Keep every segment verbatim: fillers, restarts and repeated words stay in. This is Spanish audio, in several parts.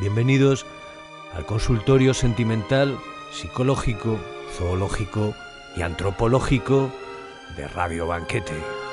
Bienvenidos al consultorio sentimental, psicológico, zoológico y antropológico de Radio Banquete.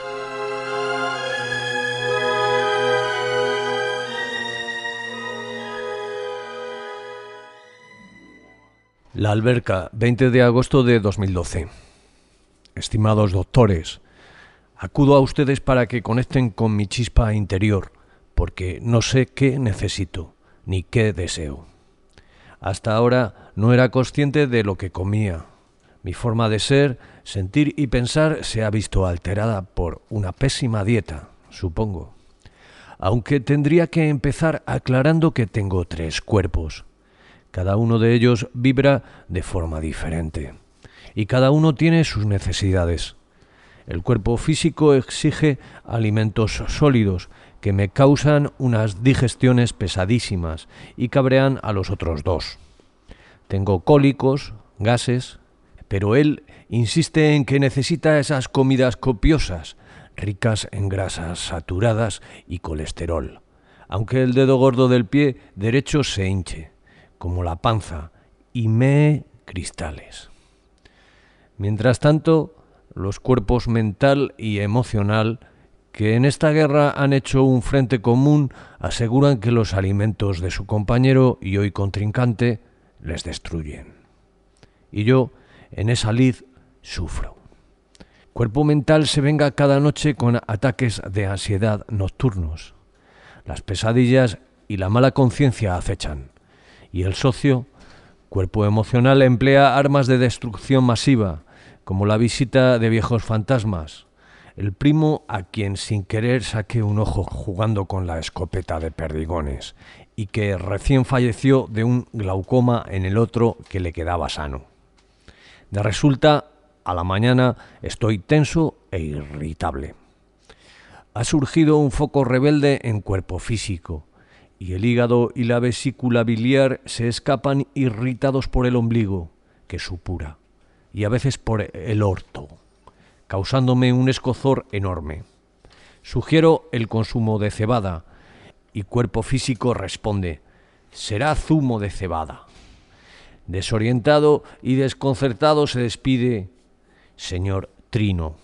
La Alberca, veinte de agosto de dos mil doce. Estimados doctores, acudo a ustedes para que conecten con mi chispa interior, porque no sé qué necesito, ni qué deseo. Hasta ahora no era consciente de lo que comía. Mi forma de ser, sentir y pensar se ha visto alterada por una pésima dieta, supongo. Aunque tendría que empezar aclarando que tengo tres cuerpos. Cada uno de ellos vibra de forma diferente y cada uno tiene sus necesidades. El cuerpo físico exige alimentos sólidos que me causan unas digestiones pesadísimas y cabrean a los otros dos. Tengo cólicos, gases, pero él insiste en que necesita esas comidas copiosas, ricas en grasas saturadas y colesterol, aunque el dedo gordo del pie derecho se hinche, como la panza, y mee cristales. Mientras tanto, los cuerpos mental y emocional, que en esta guerra han hecho un frente común, aseguran que los alimentos de su compañero y hoy contrincante les destruyen. Y yo, en esa lid, sufro. Cuerpo mental se venga cada noche con ataques de ansiedad nocturnos. Las pesadillas y la mala conciencia acechan. Y el socio, cuerpo emocional, emplea armas de destrucción masiva, como la visita de viejos fantasmas, el primo a quien sin querer saqué un ojo jugando con la escopeta de perdigones y que recién falleció de un glaucoma en el otro que le quedaba sano. De resulta, a la mañana estoy tenso e irritable. Ha surgido un foco rebelde en cuerpo físico, y el hígado y la vesícula biliar se escapan irritados por el ombligo, que supura, y a veces por el orto, causándome un escozor enorme. Sugiero el consumo de cebada, y cuerpo físico responde: será zumo de cebada. Desorientado y desconcertado se despide: señor Trino.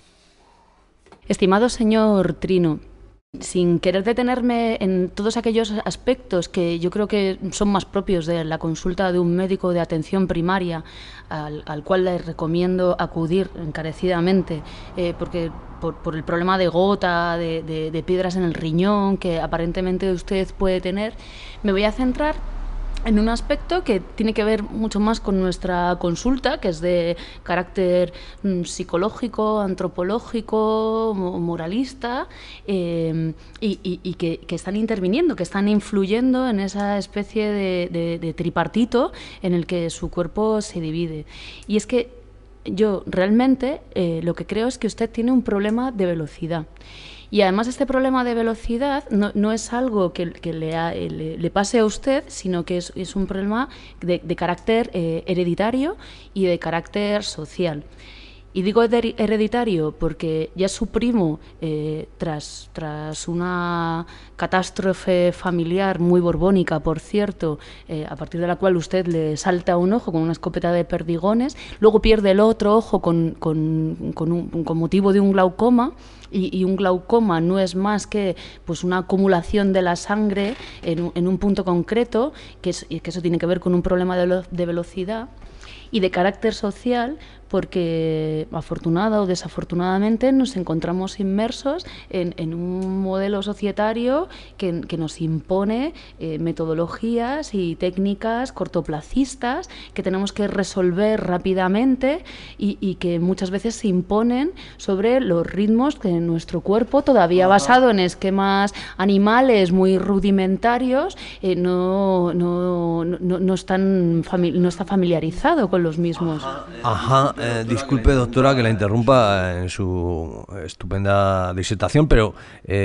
Estimado señor Trino, sin querer detenerme en todos aquellos aspectos que yo creo que son más propios de la consulta de un médico de atención primaria, al, al cual le recomiendo acudir encarecidamente, eh, porque por, por el problema de gota, de, de, de piedras en el riñón que aparentemente usted puede tener, me voy a centrar en un aspecto que tiene que ver mucho más con nuestra consulta, que es de carácter mm, psicológico, antropológico, moralista, eh, y, y, y que, que están interviniendo, que están influyendo en esa especie de, de, de tripartito en el que su cuerpo se divide. Y es que yo realmente eh, lo que creo es que usted tiene un problema de velocidad. Y además este problema de velocidad no, no es algo que, que le, le, le pase a usted, sino que es, es un problema de, de carácter eh, hereditario y de carácter social. Y digo hereditario porque ya su primo, eh, tras, tras una catástrofe familiar muy borbónica, por cierto, eh, a partir de la cual usted le salta un ojo con una escopeta de perdigones, luego pierde el otro ojo con, con, con, un, con motivo de un glaucoma, y, y un glaucoma no es más que pues, una acumulación de la sangre en, en un punto concreto, que, es, que eso tiene que ver con un problema de, de velocidad, y de carácter social, porque afortunada o desafortunadamente nos encontramos inmersos en, en un modelo societario que, que nos impone eh, metodologías y técnicas cortoplacistas que tenemos que resolver rápidamente y, y que muchas veces se imponen sobre los ritmos de nuestro cuerpo, todavía basado en esquemas animales muy rudimentarios, eh, no, no, no, no, están fami- no está familiarizado con los mismos. Ajá, eh, disculpe doctora que la interrumpa en su estupenda disertación, pero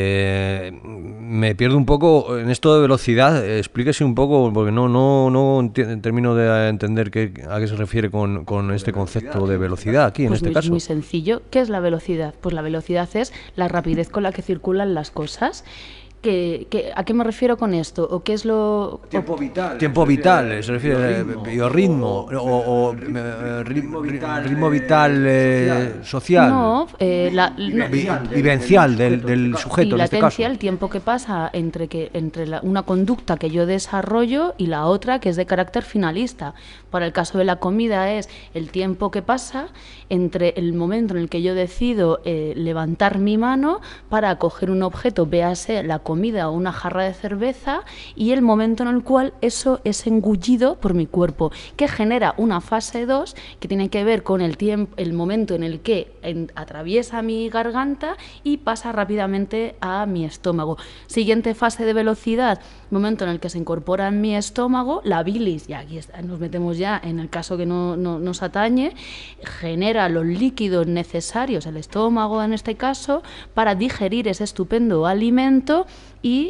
eh, me pierdo un poco en esto de velocidad. Explíquese un poco, porque no no no enti- termino de entender qué, a qué se refiere con, con este concepto de velocidad aquí, en pues este muy, caso. Muy sencillo. ¿Qué es la velocidad? Pues la velocidad es la rapidez con la que circulan las cosas. ¿Qué, qué, ¿A qué me refiero con esto? ¿O qué es lo...? Tiempo vital. Tiempo vital, se refiere a biorritmo, o, o eh, ritmo vital, ritmo vital eh, social. No, eh, la, no, vivencial del, del sujeto, y en este caso. el tiempo que pasa entre, que, entre la, una conducta que yo desarrollo y la otra que es de carácter finalista. Para el caso de la comida es el tiempo que pasa entre el momento en el que yo decido eh, levantar mi mano para coger un objeto, véase la comida o una jarra de cerveza, y el momento en el cual eso es engullido por mi cuerpo, que genera una fase dos que tiene que ver con el tiempo, el momento en el que en, atraviesa mi garganta y pasa rápidamente a mi estómago. Siguiente fase de velocidad, momento en el que se incorpora en mi estómago la bilis, y aquí está, nos metemos ya en el caso que no, no nos atañe, genera los líquidos necesarios, el estómago en este caso, para digerir ese estupendo alimento, y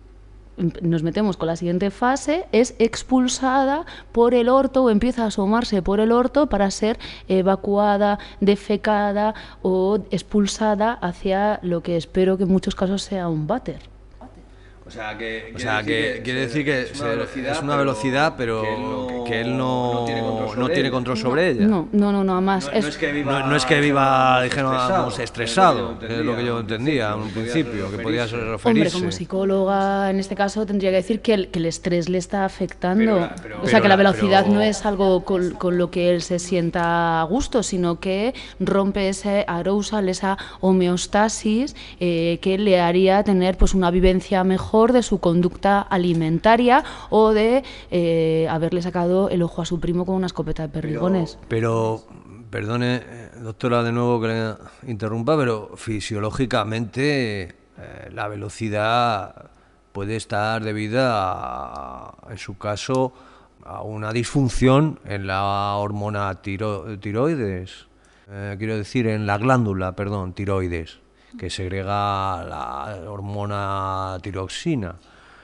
nos metemos con la siguiente fase, es expulsada por el orto o empieza a asomarse por el orto para ser evacuada, defecada o expulsada hacia lo que espero que en muchos casos sea un váter. O sea, que, o sea, que quiere decir que es una velocidad, es una velocidad pero que él no, que él no, no tiene control sobre, no tiene control sobre ella. No, no, no, nada más. No, es, no es que viva, no, no es que viva dijéramos, estresado, que es lo que yo entendía en un principio, que podía referirse. Hombre, como psicóloga, en este caso, tendría que decir que el, que el estrés le está afectando. Pero, pero, o sea, que la velocidad pero, no es algo con, con lo que él se sienta a gusto, sino que rompe ese arousal, esa homeostasis eh, que le haría tener pues una vivencia mejor de su conducta alimentaria o de eh, haberle sacado el ojo a su primo con una escopeta de perdigones. Pero, pero perdone, doctora, de nuevo que le interrumpa, pero fisiológicamente eh, la velocidad puede estar debida, a, en su caso, a una disfunción en la hormona tiro, tiroides, eh, quiero decir, en la glándula, perdón, tiroides, que segrega la hormona tiroxina.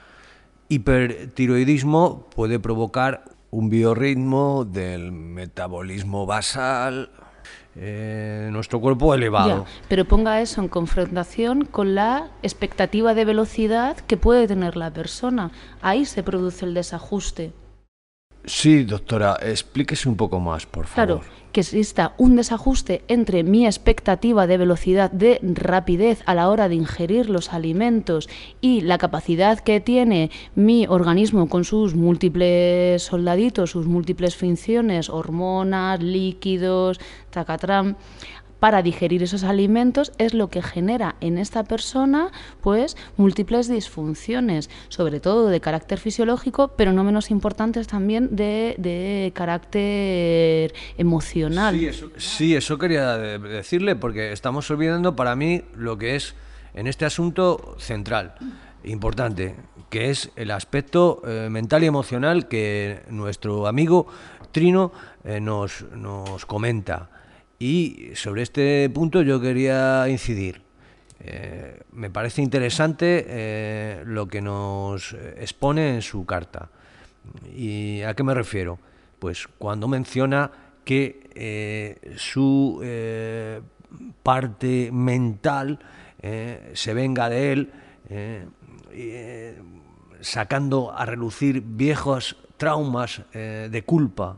Hipertiroidismo puede provocar un biorritmo del metabolismo basal eh, en nuestro cuerpo elevado. Ya, pero ponga eso en confrontación con la expectativa de velocidad que puede tener la persona. Ahí se produce el desajuste. Sí, doctora, explíquese un poco más, por favor. Claro, que exista un desajuste entre mi expectativa de velocidad, de rapidez a la hora de ingerir los alimentos y la capacidad que tiene mi organismo con sus múltiples soldaditos, sus múltiples funciones, hormonas, líquidos, tacatrán, para digerir esos alimentos, es lo que genera en esta persona pues múltiples disfunciones, sobre todo de carácter fisiológico, pero no menos importantes también de, de carácter emocional. Sí eso, sí, eso quería decirle, porque estamos olvidando para mí lo que es en este asunto central, importante, que es el aspecto eh, mental y emocional que nuestro amigo Trino eh, nos, nos comenta. Y sobre este punto yo quería incidir. Eh, me parece interesante eh, lo que nos expone en su carta. ¿Y a qué me refiero? Pues cuando menciona que eh, su eh, parte mental eh, se venga de él, eh, eh, sacando a relucir viejos traumas eh, de culpa,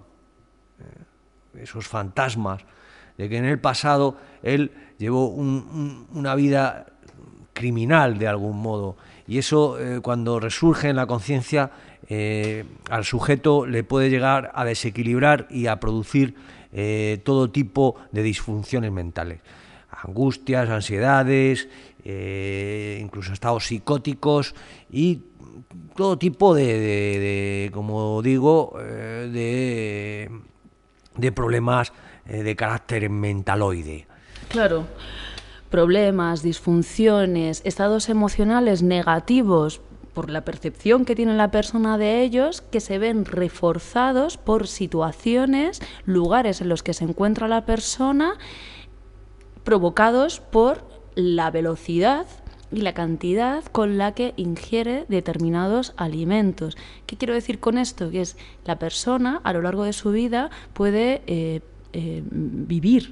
eh, esos fantasmas, de que en el pasado él llevó un, un, una vida criminal de algún modo, y eso eh, cuando resurge en la conciencia eh, al sujeto le puede llegar a desequilibrar y a producir eh, todo tipo de disfunciones mentales, angustias, ansiedades, eh, incluso estados psicóticos y todo tipo de, de, de como digo, eh, de, de problemas de carácter mentaloide. Claro, problemas, disfunciones, estados emocionales negativos por la percepción que tiene la persona de ellos, que se ven reforzados por situaciones, lugares en los que se encuentra la persona, provocados por la velocidad y la cantidad con la que ingiere determinados alimentos. ¿Qué quiero decir con esto? Que es la persona a lo largo de su vida puede eh, Eh, vivir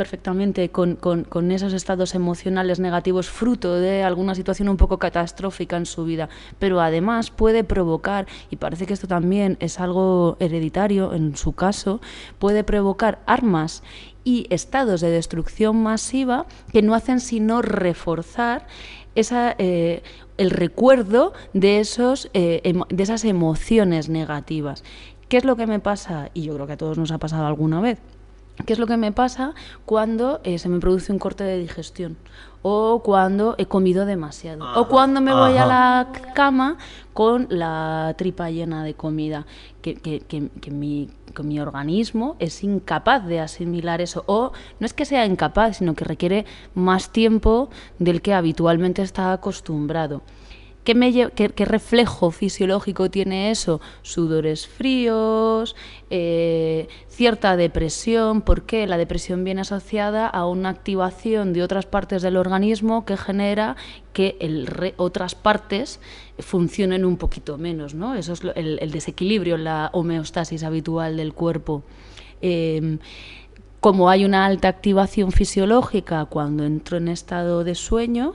perfectamente con, con, con esos estados emocionales negativos fruto de alguna situación un poco catastrófica en su vida, pero además puede provocar, y parece que esto también es algo hereditario en su caso, puede provocar armas y estados de destrucción masiva que no hacen sino reforzar esa, eh, el recuerdo de, esos, eh, emo- de esas emociones negativas. ¿Qué es lo que me pasa? Y yo creo que a todos nos ha pasado alguna vez. ¿Qué es lo que me pasa cuando eh, se me produce un corte de digestión? O cuando he comido demasiado. Ajá, o cuando me voy ajá. a la cama con la tripa llena de comida. Que, que, que, que, mi, que mi organismo es incapaz de asimilar eso. O no es que sea incapaz, sino que requiere más tiempo del que habitualmente está acostumbrado. ¿Qué, me, qué, ¿Qué reflejo fisiológico tiene eso? Sudores fríos, eh, cierta depresión. ¿Por qué? La depresión viene asociada a una activación de otras partes del organismo que genera que el re, otras partes funcionen un poquito menos, ¿no? Eso es lo, el, el desequilibrio, la homeostasis habitual del cuerpo. Eh, como hay una alta activación fisiológica cuando entro en estado de sueño,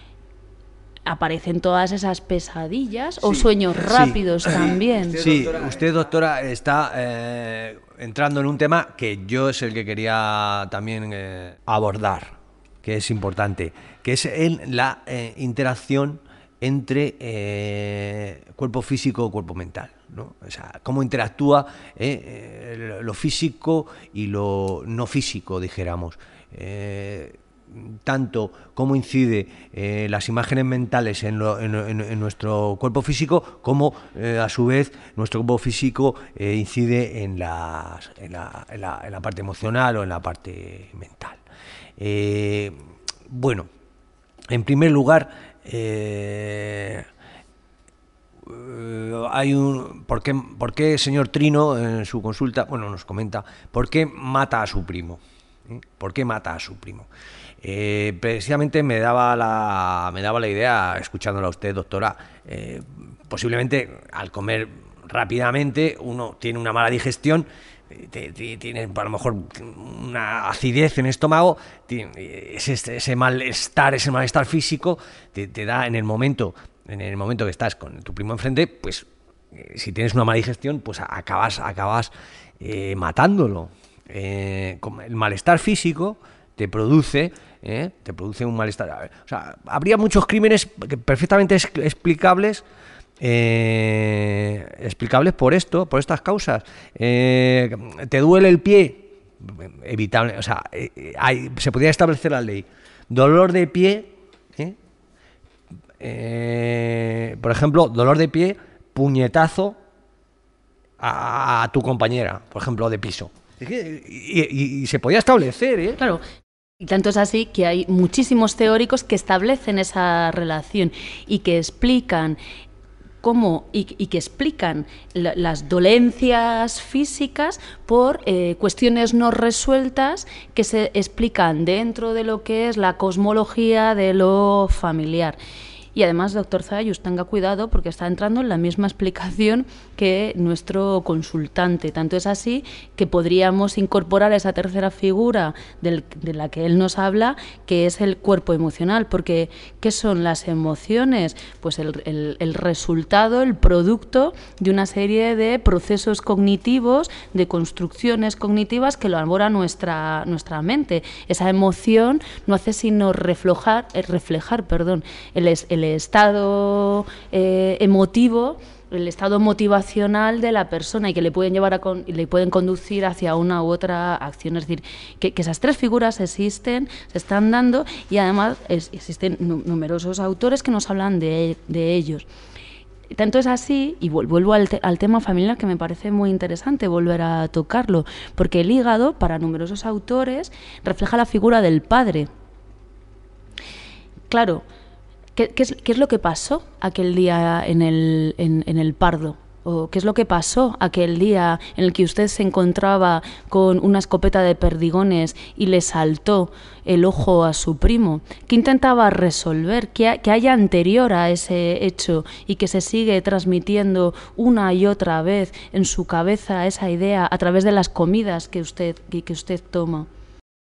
aparecen todas esas pesadillas sí, o sueños rápidos sí. también. Usted, sí, doctora, usted, doctora, está eh, entrando en un tema que yo es el que quería también eh, abordar, que es importante, que es en la eh, interacción entre eh, cuerpo físico y cuerpo mental, ¿no? O sea, cómo interactúa eh, lo físico y lo no físico, dijéramos. Eh, tanto cómo incide eh, las imágenes mentales en, lo, en, en, en nuestro cuerpo físico, como eh, a su vez nuestro cuerpo físico eh, incide en, las, en, la, en, la, en la parte emocional o en la parte mental. Eh, bueno, en primer lugar, eh, hay un ¿por qué, por qué señor Trino en su consulta, bueno, nos comenta por qué mata a su primo? ¿Eh? ¿Por qué mata a su primo? Eh, precisamente me daba la me daba la idea, escuchándola a usted, doctora, eh, posiblemente al comer rápidamente uno tiene una mala digestión, te, te, tiene a lo mejor una acidez en el estómago, tiene, ese, ese malestar, ese malestar físico te, te da en el momento en el momento que estás con tu primo enfrente, pues eh, si tienes una mala digestión, pues acabas acabas eh, matándolo. Eh, el malestar físico te produce ¿eh? te produce un malestar. O sea, habría muchos crímenes perfectamente explicables eh, explicables por esto, por estas causas. Eh, ¿Te duele el pie? Evitable, o sea, eh, hay, se podría establecer la ley. Dolor de pie, ¿eh? Eh, por ejemplo, dolor de pie, puñetazo a, a tu compañera, por ejemplo, de piso. Y, y, y se podía establecer, ¿eh? Claro. Y tanto es así que hay muchísimos teóricos que establecen esa relación y que explican cómo y, y que explican la, las dolencias físicas por eh, cuestiones no resueltas que se explican dentro de lo que es la cosmología de lo familiar. Y además, doctor Zayus, tenga cuidado porque está entrando en la misma explicación que nuestro consultante. Tanto es así que podríamos incorporar esa tercera figura del, de la que él nos habla, que es el cuerpo emocional. Porque, ¿qué son las emociones? Pues el, el, el resultado, el producto de una serie de procesos cognitivos, de construcciones cognitivas que lo elabora nuestra, nuestra mente. Esa emoción no hace sino reflejar, eh, reflejar perdón, el, el estado eh, emotivo, el estado motivacional de la persona y que le pueden llevar a con, le pueden conducir hacia una u otra acción. Es decir, que, que esas tres figuras existen, se están dando y además es, existen numerosos autores que nos hablan de, de ellos. Tanto es así, y vuelvo al, te, al tema familiar, que me parece muy interesante volver a tocarlo, porque el hígado, para numerosos autores, refleja la figura del padre. Claro, ¿Qué, qué, es, ¿Qué es lo que pasó aquel día en el, en, en el Pardo? ¿O qué es lo que pasó aquel día en el que usted se encontraba con una escopeta de perdigones y le saltó el ojo a su primo? ¿Qué intentaba resolver? ¿Qué, qué hay anterior a ese hecho y que se sigue transmitiendo una y otra vez en su cabeza esa idea a través de las comidas que usted, que, que usted toma?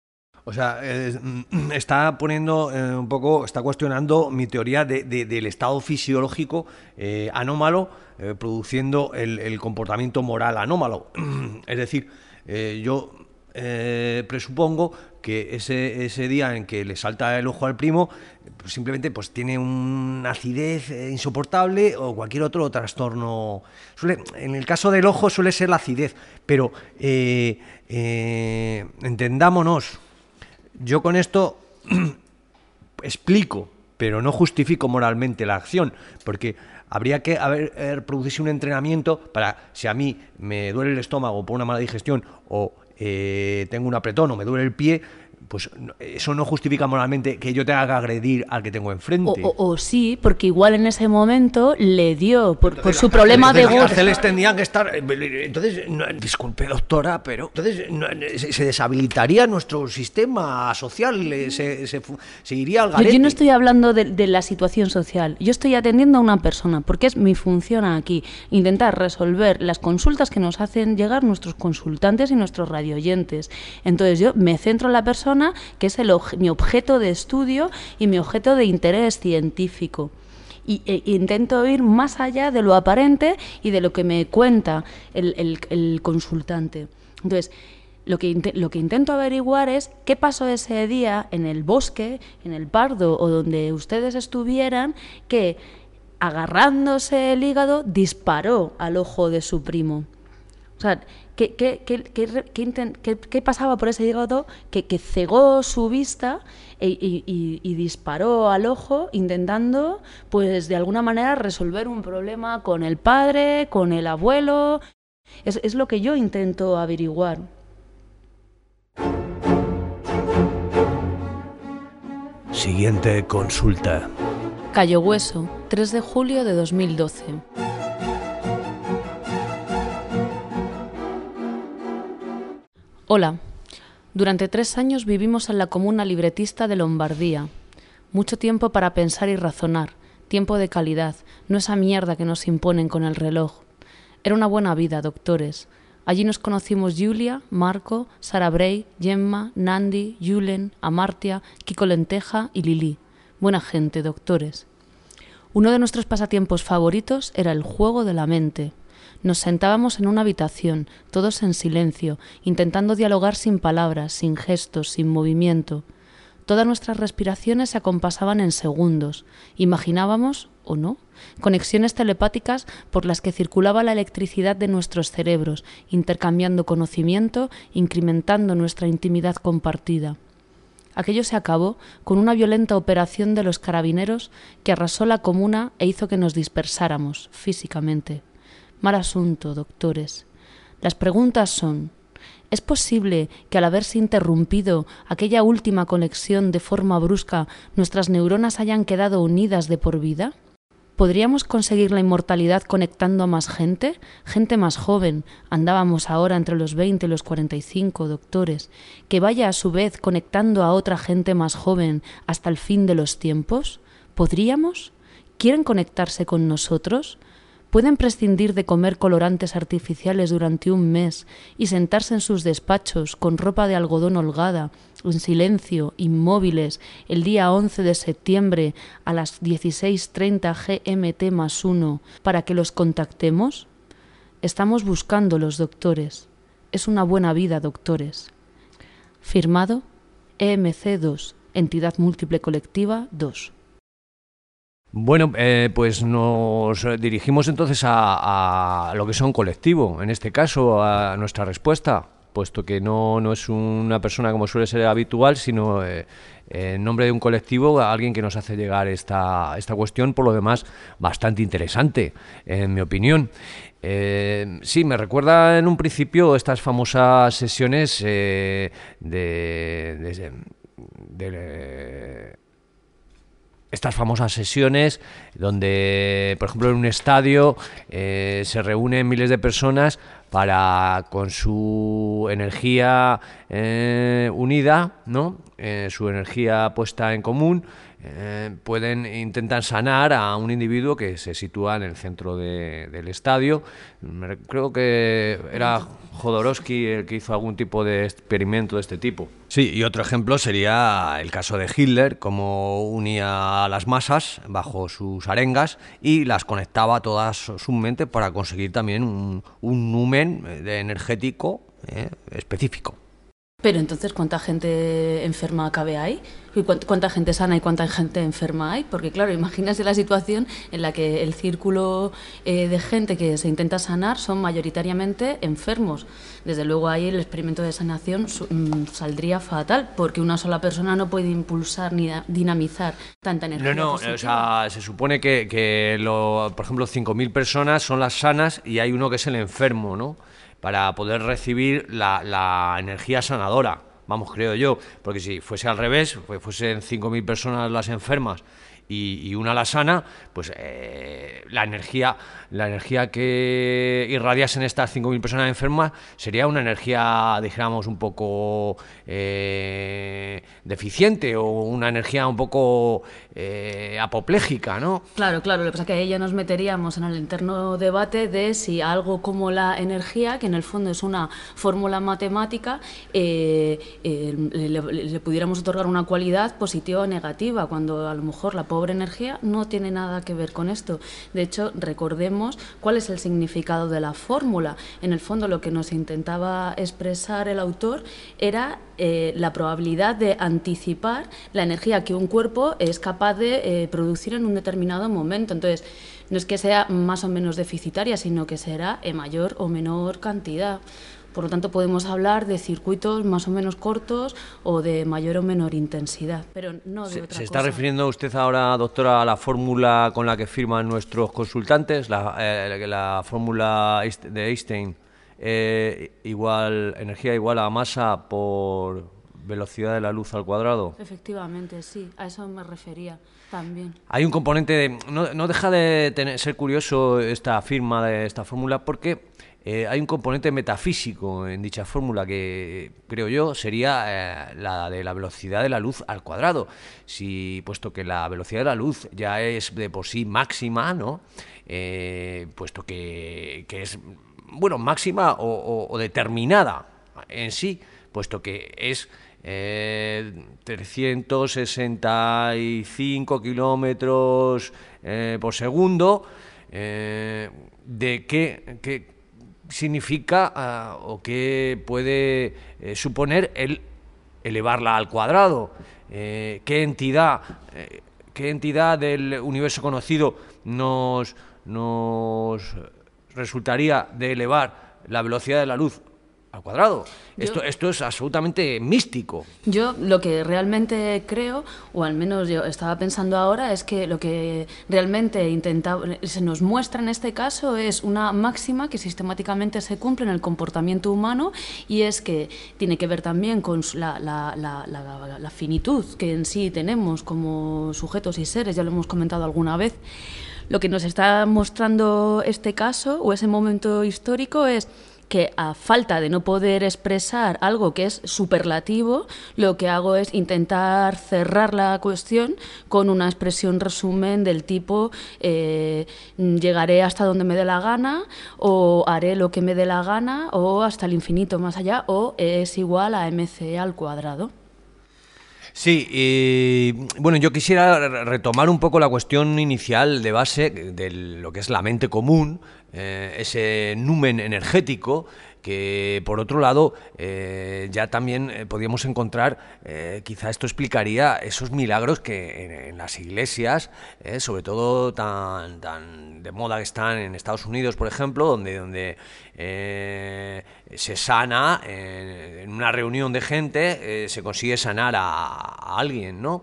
O sea, eh, está poniendo eh, un poco, está cuestionando mi teoría de, de, del estado fisiológico eh, anómalo, eh, produciendo el, el comportamiento moral anómalo. Es decir, eh, yo eh, presupongo que ese, ese día en que le salta el ojo al primo, pues simplemente pues tiene una acidez eh, insoportable o cualquier otro trastorno. Suele, en el caso del ojo suele ser la acidez, pero eh, eh, entendámonos. Yo con esto explico, pero no justifico moralmente la acción, porque habría que haber, haber producido un entrenamiento para, si a mí me duele el estómago por una mala digestión o eh, tengo un apretón o me duele el pie, pues eso no justifica moralmente que yo tenga que agredir al que tengo enfrente. O, o, o sí, porque igual en ese momento le dio, por, por su las, problema de gozo. Las cárceles tendrían que estar... Entonces, no, disculpe doctora, pero entonces no, se, se deshabilitaría nuestro sistema social, se, se, se iría al garete. Yo, yo no estoy hablando de, de la situación social, yo estoy atendiendo a una persona, porque es mi función aquí, intentar resolver las consultas que nos hacen llegar nuestros consultantes y nuestros radioyentes. Entonces yo me centro en la persona, que es el, mi objeto de estudio y mi objeto de interés científico. Y e, intento ir más allá de lo aparente y de lo que me cuenta el, el, el consultante. Entonces, lo que, lo que intento averiguar es qué pasó ese día en el bosque, en el Pardo o donde ustedes estuvieran, que agarrándose el hígado disparó al ojo de su primo. O sea, ¿qué, qué, qué, qué, qué, qué, qué pasaba por ese hígado que, que cegó su vista e, y, y, y disparó al ojo intentando, pues de alguna manera, resolver un problema con el padre, con el abuelo? Es, es lo que yo intento averiguar. Siguiente consulta. Cayo Hueso, tres de julio de dos mil doce. Hola. Durante tres años vivimos en la comuna libretista de Lombardía. Mucho tiempo para pensar y razonar, tiempo de calidad, no esa mierda que nos imponen con el reloj. Era una buena vida, doctores. Allí nos conocimos Julia, Marco, Sara Bray, Gemma, Nandi, Julen, Amartya, Kiko Lenteja y Lili. Buena gente, doctores. Uno de nuestros pasatiempos favoritos era el juego de la mente. Nos sentábamos en una habitación, todos en silencio, intentando dialogar sin palabras, sin gestos, sin movimiento. Todas nuestras respiraciones se acompasaban en segundos. Imaginábamos, o no, conexiones telepáticas por las que circulaba la electricidad de nuestros cerebros, intercambiando conocimiento, incrementando nuestra intimidad compartida. Aquello se acabó con una violenta operación de los carabineros que arrasó la comuna e hizo que nos dispersáramos físicamente. Mal asunto, doctores. Las preguntas son: ¿es posible que al haberse interrumpido aquella última conexión de forma brusca, nuestras neuronas hayan quedado unidas de por vida? ¿Podríamos conseguir la inmortalidad conectando a más gente? Gente más joven, andábamos ahora entre los veinte y los cuarenta y cinco, doctores, que vaya a su vez conectando a otra gente más joven hasta el fin de los tiempos. ¿Podríamos? ¿Quieren conectarse con nosotros? ¿Pueden prescindir de comer colorantes artificiales durante un mes y sentarse en sus despachos con ropa de algodón holgada, en silencio, inmóviles, el día once de septiembre a las dieciséis treinta G M T más uno para que los contactemos? Estamos buscando los doctores. Es una buena vida, doctores. Firmado E M C dos, Entidad Múltiple Colectiva dos. Bueno, eh, pues nos dirigimos entonces a, a lo que es un colectivo, en este caso a nuestra respuesta, puesto que no, no es una persona como suele ser habitual, sino eh, en nombre de un colectivo, a alguien que nos hace llegar esta, esta cuestión, por lo demás bastante interesante, en mi opinión. Eh, sí, me recuerda en un principio estas famosas sesiones eh, de... de, de, de Estas famosas sesiones donde, por ejemplo, en un estadio eh, se reúnen miles de personas para, con su energía eh, unida, ¿no? Eh, su energía puesta en común, eh, pueden intentar sanar a un individuo que se sitúa en el centro de, del estadio. Creo que era Jodorowsky el que hizo algún tipo de experimento de este tipo. Sí, y otro ejemplo sería el caso de Hitler, cómo unía a las masas bajo sus arengas y las conectaba todas su mente para conseguir también un, un numen energético eh, específico. Pero entonces, ¿cuánta gente enferma cabe ahí? ¿Y cuánta gente sana y cuánta gente enferma hay? Porque claro, imagínate la situación en la que el círculo eh, de gente que se intenta sanar son mayoritariamente enfermos. Desde luego ahí el experimento de sanación mm, saldría fatal, porque una sola persona no puede impulsar ni dinamizar tanta energía. No, no, positiva. O sea, se supone que, que lo, por ejemplo, cinco mil personas son las sanas y hay uno que es el enfermo, ¿no? Para poder recibir la, la energía sanadora, vamos, creo yo, porque si fuese al revés, fuesen cinco mil personas las enfermas y, y una la sana, pues eh, la energía la energía que irradiasen estas cinco mil personas enfermas sería una energía, dijéramos, un poco eh, deficiente o una energía un poco eh, apopléjica, ¿no? Claro, claro, lo que pasa es que ahí ya nos meteríamos en el eterno debate de si algo como la energía, que en el fondo es una fórmula matemática, eh, eh, le, le pudiéramos otorgar una cualidad positiva o negativa, cuando a lo mejor la pobre energía no tiene nada que ver con esto. De hecho, recordemos cuál es el significado de la fórmula. En el fondo, lo que nos intentaba expresar el autor era eh, la probabilidad de anticipar la energía que un cuerpo es capaz de eh, producir en un determinado momento. Entonces, no es que sea más o menos deficitaria, sino que será en mayor o menor cantidad. Por lo tanto, podemos hablar de circuitos más o menos cortos o de mayor o menor intensidad, pero no de se, otra ¿Se está cosa. refiriendo usted ahora, doctora, a la fórmula con la que firman nuestros consultantes, la, eh, la fórmula de Einstein, eh, igual energía igual a masa por velocidad de la luz al cuadrado? Efectivamente, sí, a eso me refería también. Hay un componente de... No, no deja de tener, ser curioso esta firma de esta fórmula porque... Eh, hay un componente metafísico en dicha fórmula que, creo yo, sería eh, la de la velocidad de la luz al cuadrado. Si, puesto que la velocidad de la luz ya es de por sí máxima, ¿no? Eh, puesto que, que es, bueno, máxima o, o, o determinada en sí, puesto que es eh, trescientos sesenta y cinco kilómetros eh, por segundo, eh, ¿de qué... qué significa uh, o qué puede eh, suponer el elevarla al cuadrado? Eh, ¿Qué entidad, eh, qué entidad del universo conocido nos, nos resultaría de elevar la velocidad de la luz al cuadrado? Yo, esto, esto es absolutamente místico. Yo lo que realmente creo, o al menos yo estaba pensando ahora, es que lo que realmente intenta, se nos muestra en este caso es una máxima que sistemáticamente se cumple en el comportamiento humano, y es que tiene que ver también con la, la, la, la, la finitud que en sí tenemos como sujetos y seres, ya lo hemos comentado alguna vez. Lo que nos está mostrando este caso o ese momento histórico es que a falta de no poder expresar algo que es superlativo, lo que hago es intentar cerrar la cuestión con una expresión resumen del tipo eh, llegaré hasta donde me dé la gana, o haré lo que me dé la gana, o hasta el infinito más allá, o es igual a mc al cuadrado. Sí, y bueno, yo quisiera retomar un poco la cuestión inicial de base de lo que es la mente común, eh, ese numen energético que, por otro lado, eh, ya también eh, podríamos encontrar, eh, quizá esto explicaría esos milagros que en, en las iglesias, eh, sobre todo tan, tan de moda que están en Estados Unidos, por ejemplo, donde, donde eh, se sana eh, en una reunión de gente, eh, se consigue sanar a, a alguien, ¿no?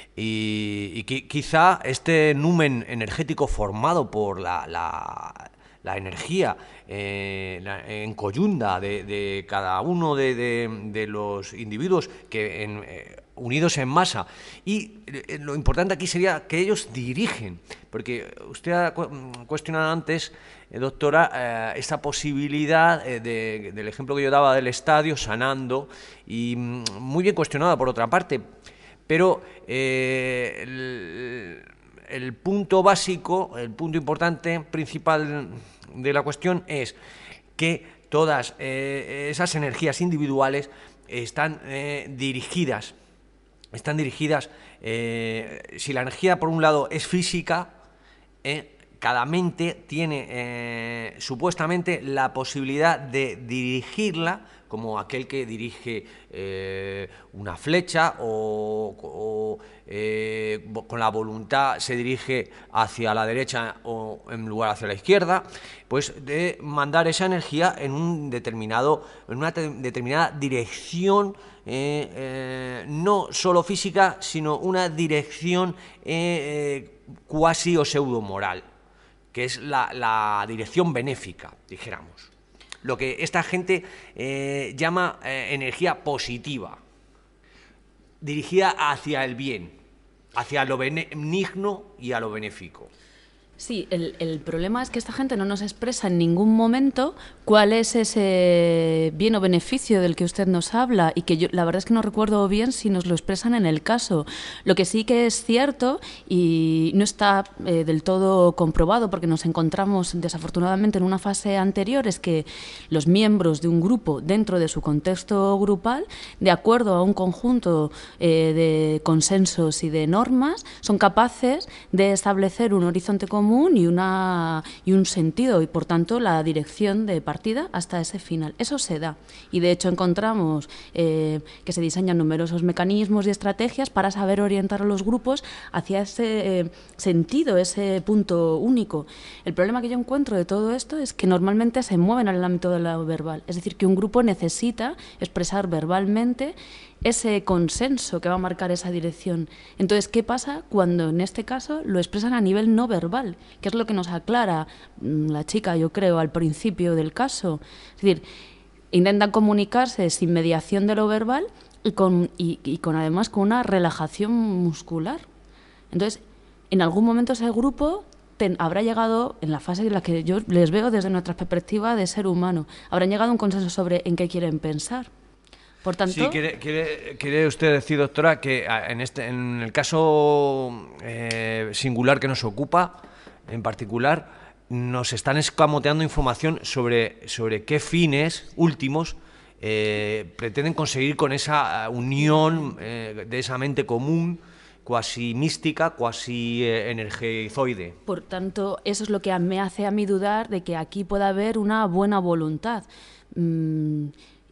Y, y qui, quizá este numen energético formado por la, la, la energía eh, la, en coyunda de, de cada uno de, de, de los individuos que en, eh, unidos en masa, y eh, lo importante aquí sería que ellos dirigen, porque usted ha cuestionado antes, eh, doctora, eh, esa posibilidad eh, de, del ejemplo que yo daba del estadio sanando, y muy bien cuestionada por otra parte. Pero eh, el, el punto básico, el punto importante, principal de la cuestión es que todas eh, esas energías individuales están eh, dirigidas, están dirigidas, eh, si la energía por un lado es física, eh, cada mente tiene eh, supuestamente la posibilidad de dirigirla, como aquel que dirige eh, una flecha o, o eh, con la voluntad se dirige hacia la derecha o en lugar hacia la izquierda, pues de mandar esa energía en un determinado, en una te- determinada dirección, eh, eh, no solo física, sino una dirección eh, eh, cuasi o pseudo moral, que es la, la dirección benéfica, dijéramos. Lo que esta gente eh, llama eh, energía positiva, dirigida hacia el bien, hacia lo benigno y a lo benéfico. Sí, el, el problema es que esta gente no nos expresa en ningún momento cuál es ese bien o beneficio del que usted nos habla, y que yo la verdad es que no recuerdo bien si nos lo expresan en el caso. Lo que sí que es cierto y no está eh, del todo comprobado, porque nos encontramos desafortunadamente en una fase anterior, es que los miembros de un grupo dentro de su contexto grupal, de acuerdo a un conjunto eh, de consensos y de normas, son capaces de establecer un horizonte común y, una, y un sentido, y por tanto la dirección de partida hasta ese final. Eso se da, y de hecho encontramos eh, que se diseñan numerosos mecanismos y estrategias para saber orientar a los grupos hacia ese eh, sentido, ese punto único. El problema que yo encuentro de todo esto es que normalmente se mueven en el ámbito de lo verbal, es decir, que un grupo necesita expresar verbalmente ese consenso que va a marcar esa dirección. Entonces, ¿qué pasa cuando en este caso lo expresan a nivel no verbal? Que es lo que nos aclara la chica, yo creo, al principio del caso. Es decir, intentan comunicarse sin mediación de lo verbal y con, y, y con además con una relajación muscular. Entonces, en algún momento ese grupo ten, habrá llegado, en la fase en la que yo les veo desde nuestra perspectiva de ser humano, habrán llegado a un consenso sobre en qué quieren pensar. Por tanto, sí, quiere, quiere, quiere usted decir, doctora, que en, este, en el caso eh, singular que nos ocupa, en particular, nos están escamoteando información sobre, sobre qué fines últimos eh, pretenden conseguir con esa unión eh, de esa mente común, cuasi mística, cuasi eh, energizoide. Por tanto, eso es lo que me hace a mí dudar de que aquí pueda haber una buena voluntad. Mm,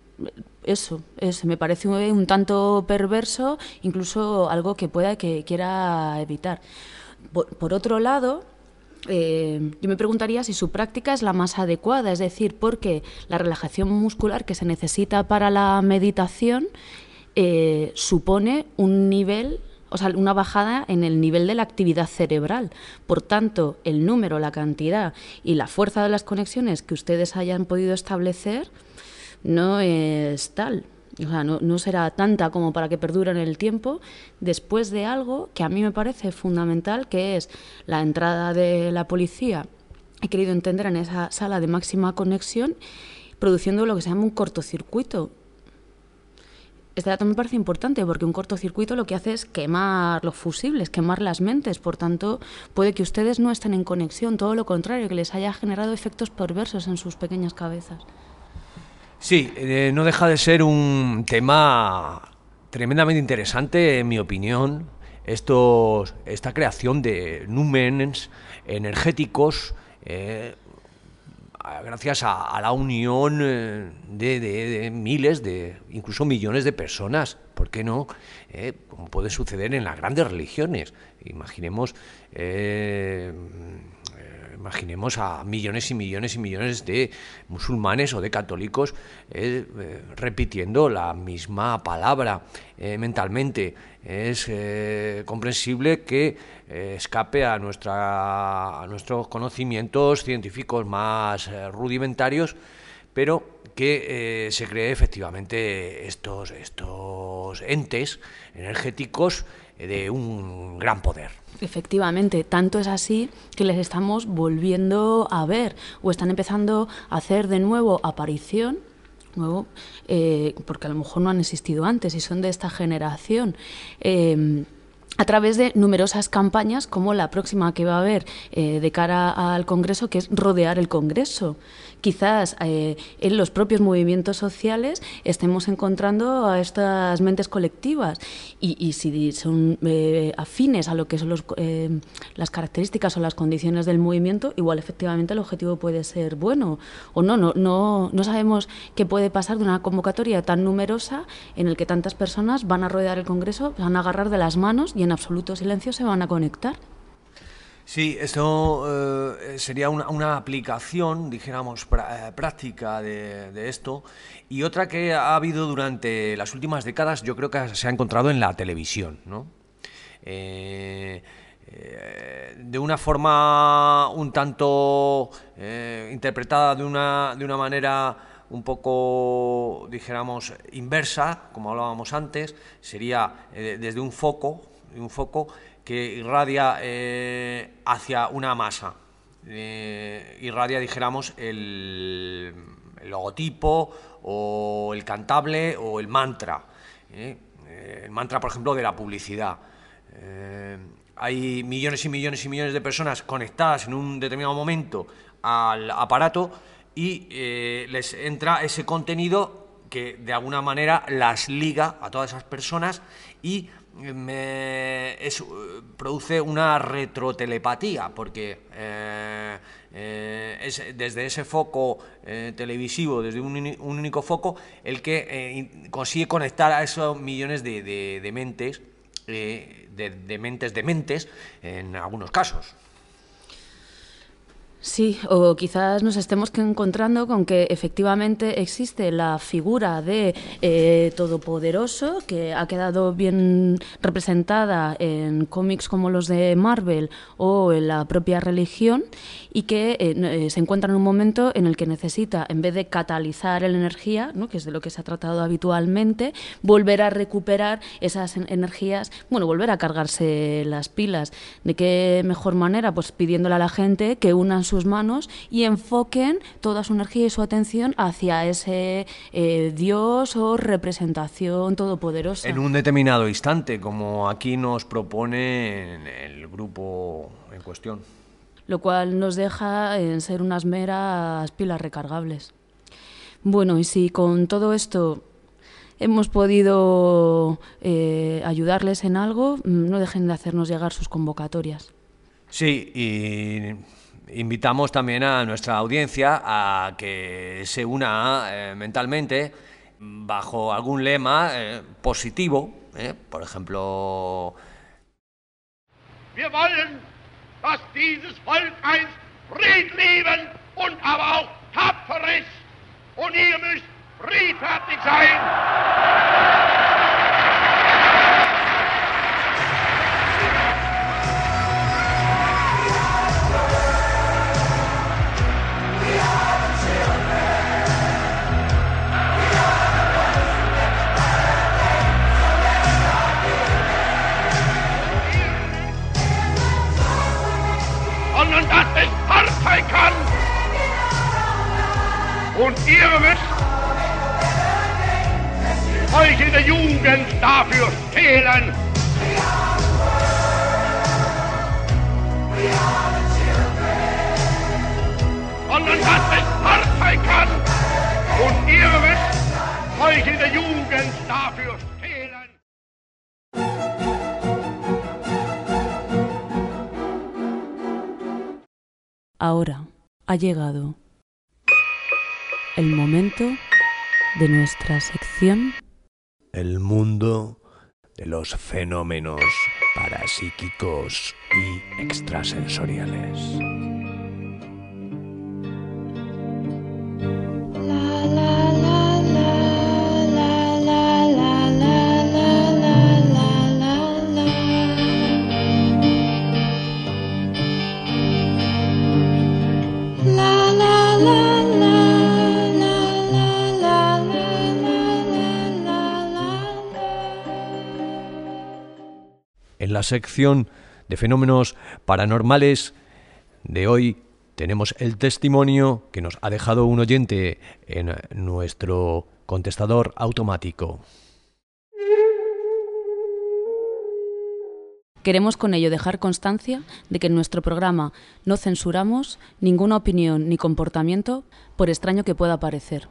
Eso, eso, me parece un, un tanto perverso, incluso algo que pueda que quiera evitar. Por, por otro lado, eh, yo me preguntaría si su práctica es la más adecuada, es decir, porque la relajación muscular que se necesita para la meditación eh, supone un nivel, o sea, una bajada en el nivel de la actividad cerebral. Por tanto, el número, la cantidad y la fuerza de las conexiones que ustedes hayan podido establecer no es tal, o sea, no, no será tanta como para que perdure en el tiempo, después de algo que a mí me parece fundamental, que es la entrada de la policía, he querido entender, en esa sala de máxima conexión, produciendo lo que se llama un cortocircuito. Este dato me parece importante, porque un cortocircuito lo que hace es quemar los fusibles, quemar las mentes. Por tanto, puede que ustedes no estén en conexión, todo lo contrario, que les haya generado efectos perversos en sus pequeñas cabezas. Sí, eh, no deja de ser un tema tremendamente interesante, en mi opinión, estos, esta creación de númenes energéticos, eh, gracias a, a la unión de, de, de miles, de incluso millones de personas. ¿Por qué no? Eh, como puede suceder en las grandes religiones. Imaginemos... Eh, Imaginemos a millones y millones y millones de musulmanes o de católicos eh, eh, repitiendo la misma palabra eh, mentalmente. Es eh, comprensible que eh, escape a, nuestra, a nuestros conocimientos científicos más eh, rudimentarios, pero que eh, se cree efectivamente estos, estos entes energéticos de un gran poder. Efectivamente, tanto es así que les estamos volviendo a ver, o están empezando a hacer de nuevo aparición, nuevo, eh, porque a lo mejor no han existido antes y son de esta generación, eh, a través de numerosas campañas como la próxima que va a haber eh, de cara al Congreso, que es rodear el Congreso. Quizás eh, en los propios movimientos sociales estemos encontrando a estas mentes colectivas y, y si son eh, afines a lo que son los, eh, las características o las condiciones del movimiento, igual efectivamente el objetivo puede ser bueno o no. No, no, no sabemos qué puede pasar de una convocatoria tan numerosa en el que tantas personas van a rodear el Congreso, van a agarrar de las manos y en absoluto silencio se van a conectar. Sí, esto eh, sería una, una aplicación, dijéramos, pra, práctica de, de esto, y otra que ha habido durante las últimas décadas, yo creo que se ha encontrado en la televisión, ¿no? Eh, eh, de una forma un tanto eh, interpretada de una, de una manera un poco, dijéramos, inversa, como hablábamos antes, sería eh, desde un foco, un foco que irradia eh, hacia una masa, eh, irradia, dijéramos, el, el logotipo o el cantable o el mantra, eh, el mantra, por ejemplo, de la publicidad. Eh, hay millones y millones y millones de personas conectadas en un determinado momento al aparato y eh, les entra ese contenido que de alguna manera las liga a todas esas personas y me, es, produce una retrotelepatía, porque eh, eh, es desde ese foco eh, televisivo, desde un, un único foco, el que eh, consigue conectar a esos millones de, de, de mentes, eh, de, de mentes de mentes, en algunos casos. Sí, o quizás nos estemos encontrando con que efectivamente existe la figura de eh, todopoderoso, que ha quedado bien representada en cómics como los de Marvel o en la propia religión, y que eh, se encuentra en un momento en el que necesita, en vez de catalizar la energía, ¿no?, que es de lo que se ha tratado habitualmente, volver a recuperar esas energías, bueno, volver a cargarse las pilas. ¿De qué mejor manera? Pues pidiéndole a la gente que unan sus manos y enfoquen toda su energía y su atención hacia ese eh, Dios o representación todopoderosa. En un determinado instante, como aquí nos propone el grupo en cuestión. Lo cual nos deja en ser unas meras pilas recargables. Bueno, y si con todo esto hemos podido eh, ayudarles en algo, no dejen de hacernos llegar sus convocatorias. Sí, y invitamos también a nuestra audiencia a que se una eh, mentalmente bajo algún lema eh, positivo, eh, por ejemplo... Wir wollen, dass dieses Volk einst friedliebend und aber auch tapfer ist, und ihr müsst friedfertig sein. Sondern dass es Partei kann. Und ihr müsst euch in der Jugend dafür stehlen. Sondern dass es Partei kann. Und ihr müsst euch in der Jugend dafür stehlen. Ahora ha llegado el momento de nuestra sección El mundo de los fenómenos parapsíquicos y extrasensoriales. En la sección de fenómenos paranormales de hoy tenemos el testimonio que nos ha dejado un oyente en nuestro contestador automático. Queremos con ello dejar constancia de que en nuestro programa no censuramos ninguna opinión ni comportamiento, por extraño que pueda parecer.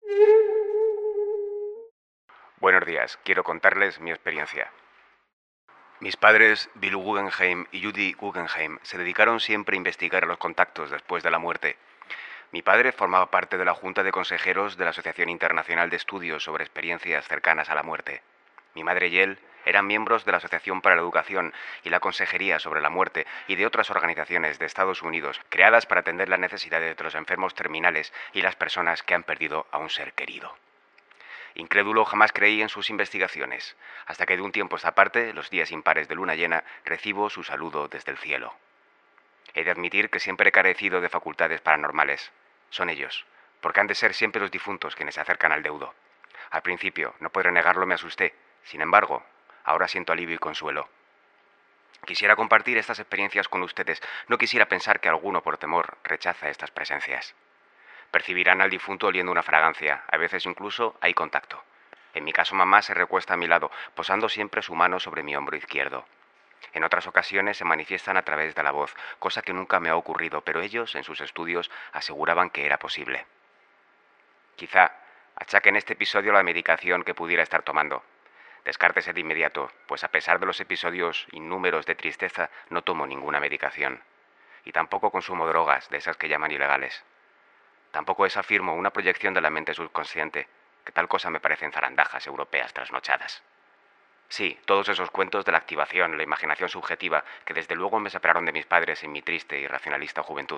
Buenos días, quiero contarles mi experiencia. Mis padres, Bill Guggenheim y Judy Guggenheim, se dedicaron siempre a investigar los contactos después de la muerte. Mi padre formaba parte de la Junta de Consejeros de la Asociación Internacional de Estudios sobre Experiencias Cercanas a la Muerte. Mi madre y él eran miembros de la Asociación para la Educación y la Consejería sobre la Muerte y de otras organizaciones de Estados Unidos creadas para atender las necesidades de los enfermos terminales y las personas que han perdido a un ser querido. Incrédulo, jamás creí en sus investigaciones, hasta que de un tiempo a esta parte, los días impares de luna llena, recibo su saludo desde el cielo. He de admitir que siempre he carecido de facultades paranormales. Son ellos, porque han de ser siempre los difuntos quienes se acercan al deudo. Al principio, no podré negarlo, me asusté. Sin embargo, ahora siento alivio y consuelo. Quisiera compartir estas experiencias con ustedes. No quisiera pensar que alguno, por temor, rechaza estas presencias. Percibirán al difunto oliendo una fragancia. A veces incluso hay contacto. En mi caso, mamá se recuesta a mi lado, posando siempre su mano sobre mi hombro izquierdo. En otras ocasiones se manifiestan a través de la voz, cosa que nunca me ha ocurrido, pero ellos, en sus estudios, aseguraban que era posible. Quizá achaquen este episodio a la medicación que pudiera estar tomando. Descártese de inmediato, pues a pesar de los episodios innúmeros de tristeza, no tomo ninguna medicación. Y tampoco consumo drogas, de esas que llaman ilegales. Tampoco es, afirmo, una proyección de la mente subconsciente, que tal cosa me parecen zarandajas europeas trasnochadas. Sí, todos esos cuentos de la activación, la imaginación subjetiva, que desde luego me separaron de mis padres en mi triste y racionalista juventud.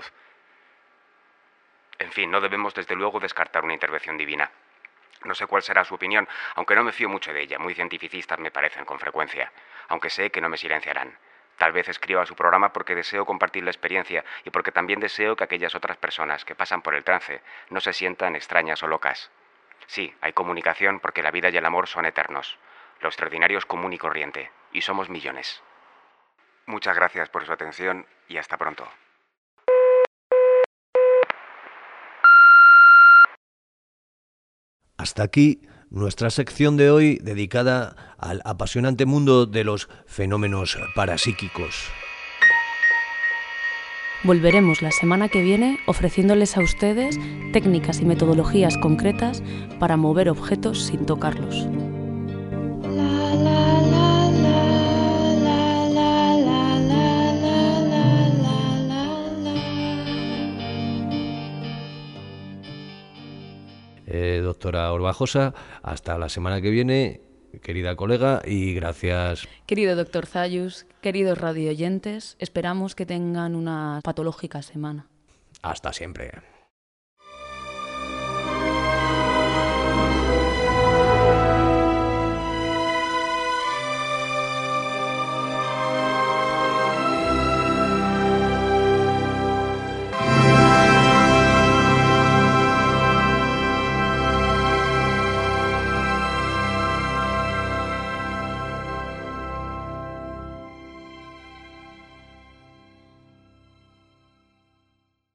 En fin, no debemos desde luego descartar una intervención divina. No sé cuál será su opinión, aunque no me fío mucho de ella, muy cientificistas me parecen con frecuencia, aunque sé que no me silenciarán. Tal vez escriba su programa porque deseo compartir la experiencia y porque también deseo que aquellas otras personas que pasan por el trance no se sientan extrañas o locas. Sí, hay comunicación porque la vida y el amor son eternos. Lo extraordinario es común y corriente, y somos millones. Muchas gracias por su atención y hasta pronto. Hasta aquí nuestra sección de hoy dedicada al apasionante mundo de los fenómenos parapsíquicos. Volveremos la semana que viene ofreciéndoles a ustedes técnicas y metodologías concretas para mover objetos sin tocarlos. Eh, doctora Orbajosa, hasta la semana que viene, querida colega, y gracias. Querido doctor Zayus, queridos radioyentes, esperamos que tengan una patológica semana. Hasta siempre.